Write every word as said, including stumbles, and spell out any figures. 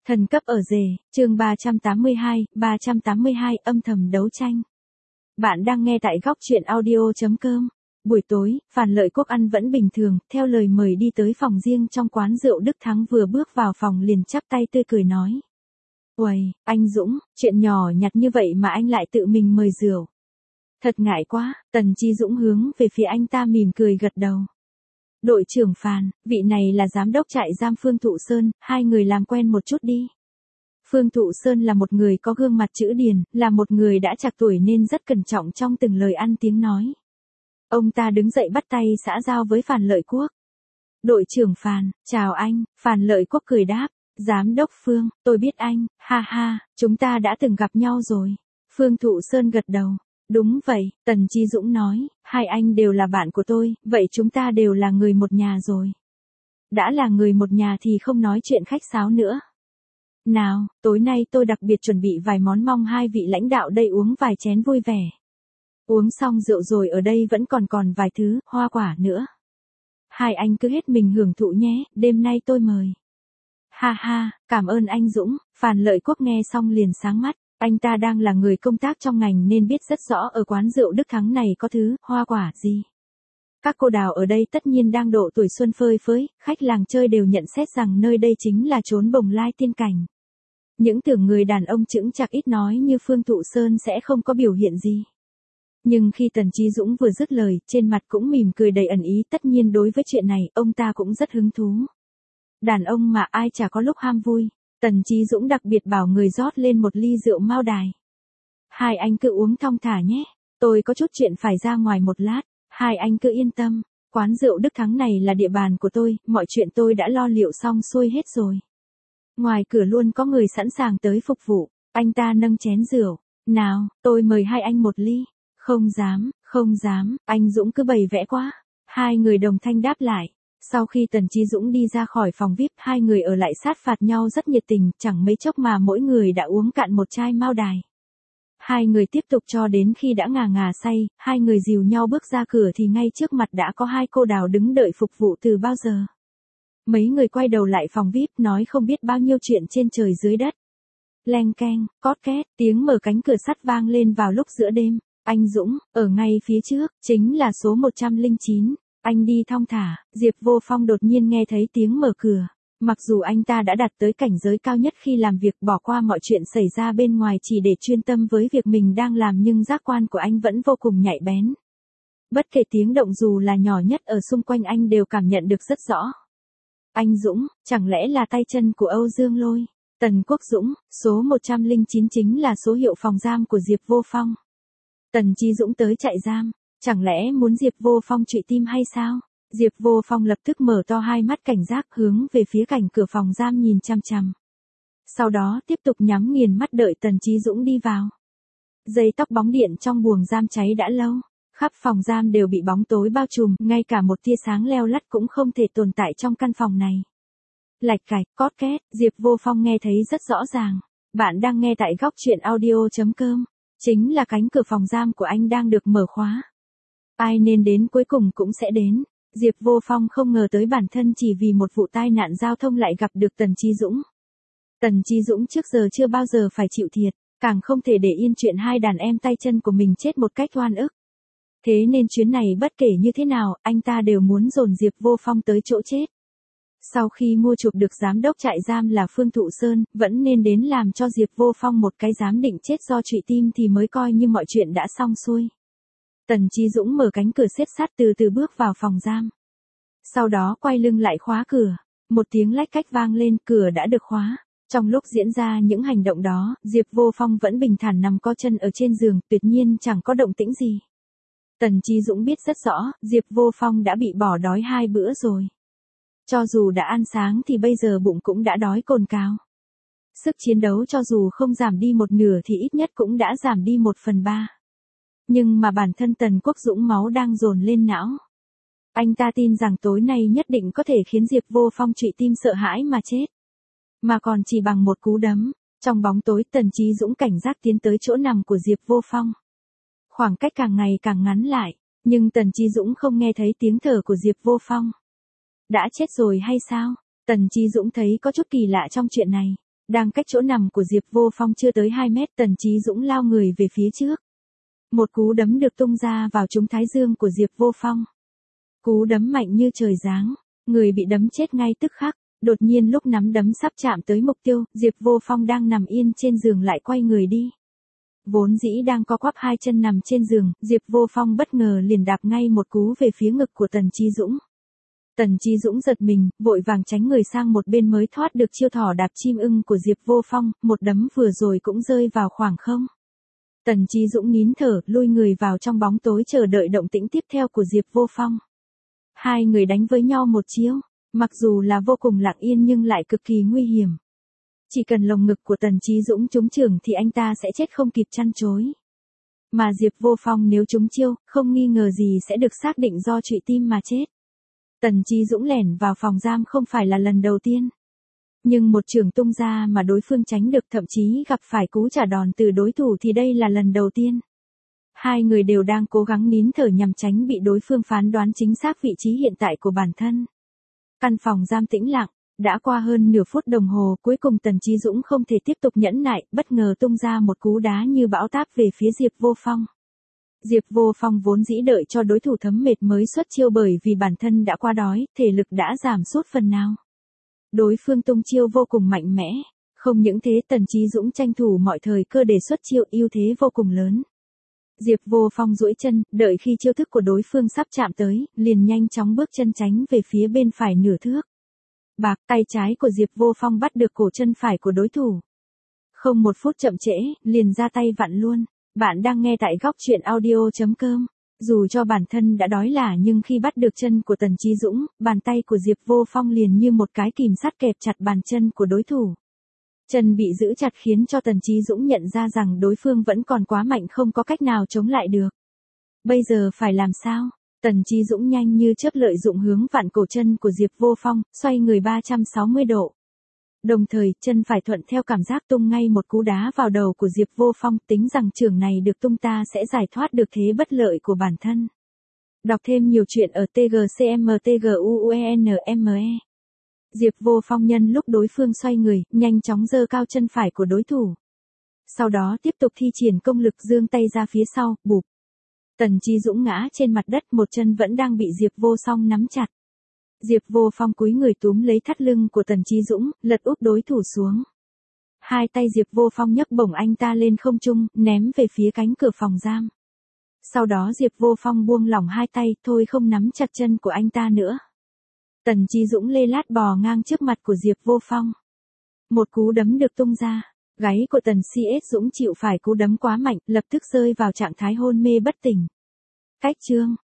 Thần cấp ở rể, chương ba trăm tám mươi hai, ba trăm tám mươi hai âm thầm đấu tranh. Bạn đang nghe tại góc truyện audio.com. Buổi tối, Phàn Lợi Quốc ăn vẫn bình thường, theo lời mời đi tới phòng riêng trong quán rượu Đức Thắng, vừa bước vào phòng liền chắp tay tươi cười nói. Uầy, anh Dũng, chuyện nhỏ nhặt như vậy mà anh lại tự mình mời rượu. Thật ngại quá, Tần Chi Dũng hướng về phía anh ta mỉm cười gật đầu. Đội trưởng Phàn, vị này là giám đốc trại giam Phương Thụ Sơn, hai người làm quen một chút đi. Phương Thụ Sơn là một người có gương mặt chữ điền, là một người đã trạc tuổi nên rất cẩn trọng trong từng lời ăn tiếng nói. Ông ta đứng dậy bắt tay xã giao với Phàn Lợi Quốc. Đội trưởng Phàn, chào anh, Phàn Lợi Quốc cười đáp. Giám đốc Phương, tôi biết anh, ha ha, chúng ta đã từng gặp nhau rồi. Phương Thụ Sơn gật đầu. Đúng vậy, Tần Chi Dũng nói, hai anh đều là bạn của tôi, vậy chúng ta đều là người một nhà rồi. Đã là người một nhà thì không nói chuyện khách sáo nữa. Nào, tối nay tôi đặc biệt chuẩn bị vài món, mong hai vị lãnh đạo đây uống vài chén vui vẻ. Uống xong rượu rồi ở đây vẫn còn còn vài thứ, hoa quả nữa. Hai anh cứ hết mình hưởng thụ nhé, đêm nay tôi mời. Ha ha, cảm ơn anh Dũng, Phàn Lợi Quốc nghe xong liền sáng mắt. Anh ta đang là người công tác trong ngành nên biết rất rõ ở quán rượu Đức Thắng này có thứ, hoa quả gì. Các cô đào ở đây tất nhiên đang độ tuổi xuân phơi phới, khách làng chơi đều nhận xét rằng nơi đây chính là chốn bồng lai tiên cảnh. Những tưởng người đàn ông chững chạc ít nói như Phương Thụ Sơn sẽ không có biểu hiện gì. Nhưng khi Tần Chi Dũng vừa dứt lời, trên mặt cũng mỉm cười đầy ẩn ý, tất nhiên đối với chuyện này, ông ta cũng rất hứng thú. Đàn ông mà ai chả có lúc ham vui. Tần Chi Dũng đặc biệt bảo người rót lên một ly rượu Mao Đài. Hai anh cứ uống thong thả nhé, tôi có chút chuyện phải ra ngoài một lát, hai anh cứ yên tâm, quán rượu Đức Thắng này là địa bàn của tôi, mọi chuyện tôi đã lo liệu xong xuôi hết rồi. Ngoài cửa luôn có người sẵn sàng tới phục vụ, anh ta nâng chén rượu, nào, tôi mời hai anh một ly. Không dám, không dám, anh Dũng cứ bày vẽ quá. Hai người đồng thanh đáp lại. Sau khi Tần Chi Dũng đi ra khỏi phòng vi ai pi, hai người ở lại sát phạt nhau rất nhiệt tình, chẳng mấy chốc mà mỗi người đã uống cạn một chai Mao Đài. Hai người tiếp tục cho đến khi đã ngà ngà say, hai người dìu nhau bước ra cửa thì ngay trước mặt đã có hai cô đào đứng đợi phục vụ từ bao giờ. Mấy người quay đầu lại phòng vi ai pi nói không biết bao nhiêu chuyện trên trời dưới đất. Leng keng, cót két, tiếng mở cánh cửa sắt vang lên vào lúc giữa đêm. Anh Dũng, ở ngay phía trước, chính là số một trăm lẻ chín. Anh đi thong thả, Diệp Vô Phong đột nhiên nghe thấy tiếng mở cửa. Mặc dù anh ta đã đạt tới cảnh giới cao nhất khi làm việc, bỏ qua mọi chuyện xảy ra bên ngoài chỉ để chuyên tâm với việc mình đang làm, nhưng giác quan của anh vẫn vô cùng nhạy bén. Bất kể tiếng động dù là nhỏ nhất ở xung quanh anh đều cảm nhận được rất rõ. Anh Dũng, chẳng lẽ là tay chân của Âu Dương Lôi? Tần Quốc Dũng, số một trăm lẻ chín chính là số hiệu phòng giam của Diệp Vô Phong. Tần Chi Dũng tới trại giam. Chẳng lẽ muốn Diệp Vô Phong trụy tim hay sao? Diệp Vô Phong lập tức mở to hai mắt cảnh giác hướng về phía cảnh cửa phòng giam nhìn chằm chằm. Sau đó tiếp tục nhắm nghiền mắt đợi Tần Chi Dũng đi vào. Dây tóc bóng điện trong buồng giam cháy đã lâu. Khắp phòng giam đều bị bóng tối bao trùm, ngay cả một tia sáng leo lắt cũng không thể tồn tại trong căn phòng này. Lạch cạch, cót két, Diệp Vô Phong nghe thấy rất rõ ràng. Bạn đang nghe tại góc truyện audio.com. Chính là cánh cửa phòng giam của anh đang được mở khóa. Ai nên đến cuối cùng cũng sẽ đến. Diệp Vô Phong không ngờ tới bản thân chỉ vì một vụ tai nạn giao thông lại gặp được Tần Chi Dũng. Tần Chi Dũng trước giờ chưa bao giờ phải chịu thiệt, càng không thể để yên chuyện hai đàn em tay chân của mình chết một cách oan ức. Thế nên chuyến này bất kể như thế nào, anh ta đều muốn dồn Diệp Vô Phong tới chỗ chết. Sau khi mua chuộc được giám đốc trại giam là Phương Thụ Sơn, vẫn nên đến làm cho Diệp Vô Phong một cái giám định chết do trụy tim thì mới coi như mọi chuyện đã xong xuôi. Tần Chi Dũng mở cánh cửa siết sắt từ từ bước vào phòng giam. Sau đó quay lưng lại khóa cửa. Một tiếng lách cách vang lên, cửa đã được khóa. Trong lúc diễn ra những hành động đó, Diệp Vô Phong vẫn bình thản nằm co chân ở trên giường, tuyệt nhiên chẳng có động tĩnh gì. Tần Chi Dũng biết rất rõ, Diệp Vô Phong đã bị bỏ đói hai bữa rồi. Cho dù đã ăn sáng thì bây giờ bụng cũng đã đói cồn cào. Sức chiến đấu cho dù không giảm đi một nửa thì ít nhất cũng đã giảm đi một phần ba. Nhưng mà bản thân Tần Quốc Dũng máu đang dồn lên não. Anh ta tin rằng tối nay nhất định có thể khiến Diệp Vô Phong trụy tim sợ hãi mà chết. Mà còn chỉ bằng một cú đấm. Trong bóng tối Tần Chi Dũng cảnh giác tiến tới chỗ nằm của Diệp Vô Phong. Khoảng cách càng ngày càng ngắn lại. Nhưng Tần Chi Dũng không nghe thấy tiếng thở của Diệp Vô Phong. Đã chết rồi hay sao? Tần Chi Dũng thấy có chút kỳ lạ trong chuyện này. Đang cách chỗ nằm của Diệp Vô Phong chưa tới hai mét, Tần Chí Dũng lao người về phía trước. Một cú đấm được tung ra vào trúng thái dương của Diệp Vô Phong. Cú đấm mạnh như trời giáng, người bị đấm chết ngay tức khắc. Đột nhiên lúc nắm đấm sắp chạm tới mục tiêu, Diệp Vô Phong đang nằm yên trên giường lại quay người đi. Vốn dĩ đang co quắp hai chân nằm trên giường, Diệp Vô Phong bất ngờ liền đạp ngay một cú về phía ngực của Tần Chí Dũng. Tần Chí Dũng giật mình, vội vàng tránh người sang một bên mới thoát được chiêu thỏ đạp chim ưng của Diệp Vô Phong, một đấm vừa rồi cũng rơi vào khoảng không. Tần Chí Dũng nín thở, lui người vào trong bóng tối chờ đợi động tĩnh tiếp theo của Diệp Vô Phong. Hai người đánh với nhau một chiêu, mặc dù là vô cùng lặng yên nhưng lại cực kỳ nguy hiểm. Chỉ cần lồng ngực của Tần Chí Dũng trúng chưởng thì anh ta sẽ chết không kịp chăn chối. Mà Diệp Vô Phong nếu trúng chiêu, không nghi ngờ gì sẽ được xác định do trụy tim mà chết. Tần Chí Dũng lẻn vào phòng giam không phải là lần đầu tiên. Nhưng một chưởng tung ra mà đối phương tránh được, thậm chí gặp phải cú trả đòn từ đối thủ thì đây là lần đầu tiên. Hai người đều đang cố gắng nín thở nhằm tránh bị đối phương phán đoán chính xác vị trí hiện tại của bản thân. Căn phòng giam tĩnh lặng, đã qua hơn nửa phút đồng hồ, cuối cùng Tần Chí Dũng không thể tiếp tục nhẫn nại, bất ngờ tung ra một cú đá như bão táp về phía Diệp Vô Phong. Diệp Vô Phong vốn dĩ đợi cho đối thủ thấm mệt mới xuất chiêu bởi vì bản thân đã qua đói, thể lực đã giảm sút phần nào. Đối phương tung chiêu vô cùng mạnh mẽ, không những thế Tần Chí Dũng tranh thủ mọi thời cơ để xuất chiêu, ưu thế vô cùng lớn. Diệp Vô Phong duỗi chân, đợi khi chiêu thức của đối phương sắp chạm tới, liền nhanh chóng bước chân tránh về phía bên phải nửa thước. Bạc, tay trái của Diệp Vô Phong bắt được cổ chân phải của đối thủ. Không một phút chậm trễ, liền ra tay vặn luôn. Bạn đang nghe tại góc truyện audio chấm com. Dù cho bản thân đã đói lả nhưng khi bắt được chân của Tần Chí Dũng, bàn tay của Diệp Vô Phong liền như một cái kìm sắt kẹp chặt bàn chân của đối thủ. Chân bị giữ chặt khiến cho Tần Chí Dũng nhận ra rằng đối phương vẫn còn quá mạnh, không có cách nào chống lại được. Bây giờ phải làm sao? Tần Chí Dũng nhanh như chớp lợi dụng hướng vặn cổ chân của Diệp Vô Phong, xoay người ba trăm sáu mươi độ. Đồng thời, chân phải thuận theo cảm giác tung ngay một cú đá vào đầu của Diệp Vô Phong, tính rằng chưởng này được tung ta sẽ giải thoát được thế bất lợi của bản thân. Đọc thêm nhiều chuyện ở tê giê xê em tê giê u u e en em e. Diệp Vô Phong nhân lúc đối phương xoay người, nhanh chóng giơ cao chân phải của đối thủ. Sau đó tiếp tục thi triển công lực giương tay ra phía sau, bụp. Tần Chí Dũng ngã trên mặt đất, một chân vẫn đang bị Diệp Vô Phong nắm chặt. Diệp Vô Phong cúi người túm lấy thắt lưng của Tần Chí Dũng, lật úp đối thủ xuống. Hai tay Diệp Vô Phong nhấc bổng anh ta lên không trung, ném về phía cánh cửa phòng giam. Sau đó Diệp Vô Phong buông lỏng hai tay, thôi không nắm chặt chân của anh ta nữa. Tần Chí Dũng lê lát bò ngang trước mặt của Diệp Vô Phong. Một cú đấm được tung ra, gáy của Tần xê ét Dũng chịu phải cú đấm quá mạnh, lập tức rơi vào trạng thái hôn mê bất tỉnh. Cách chương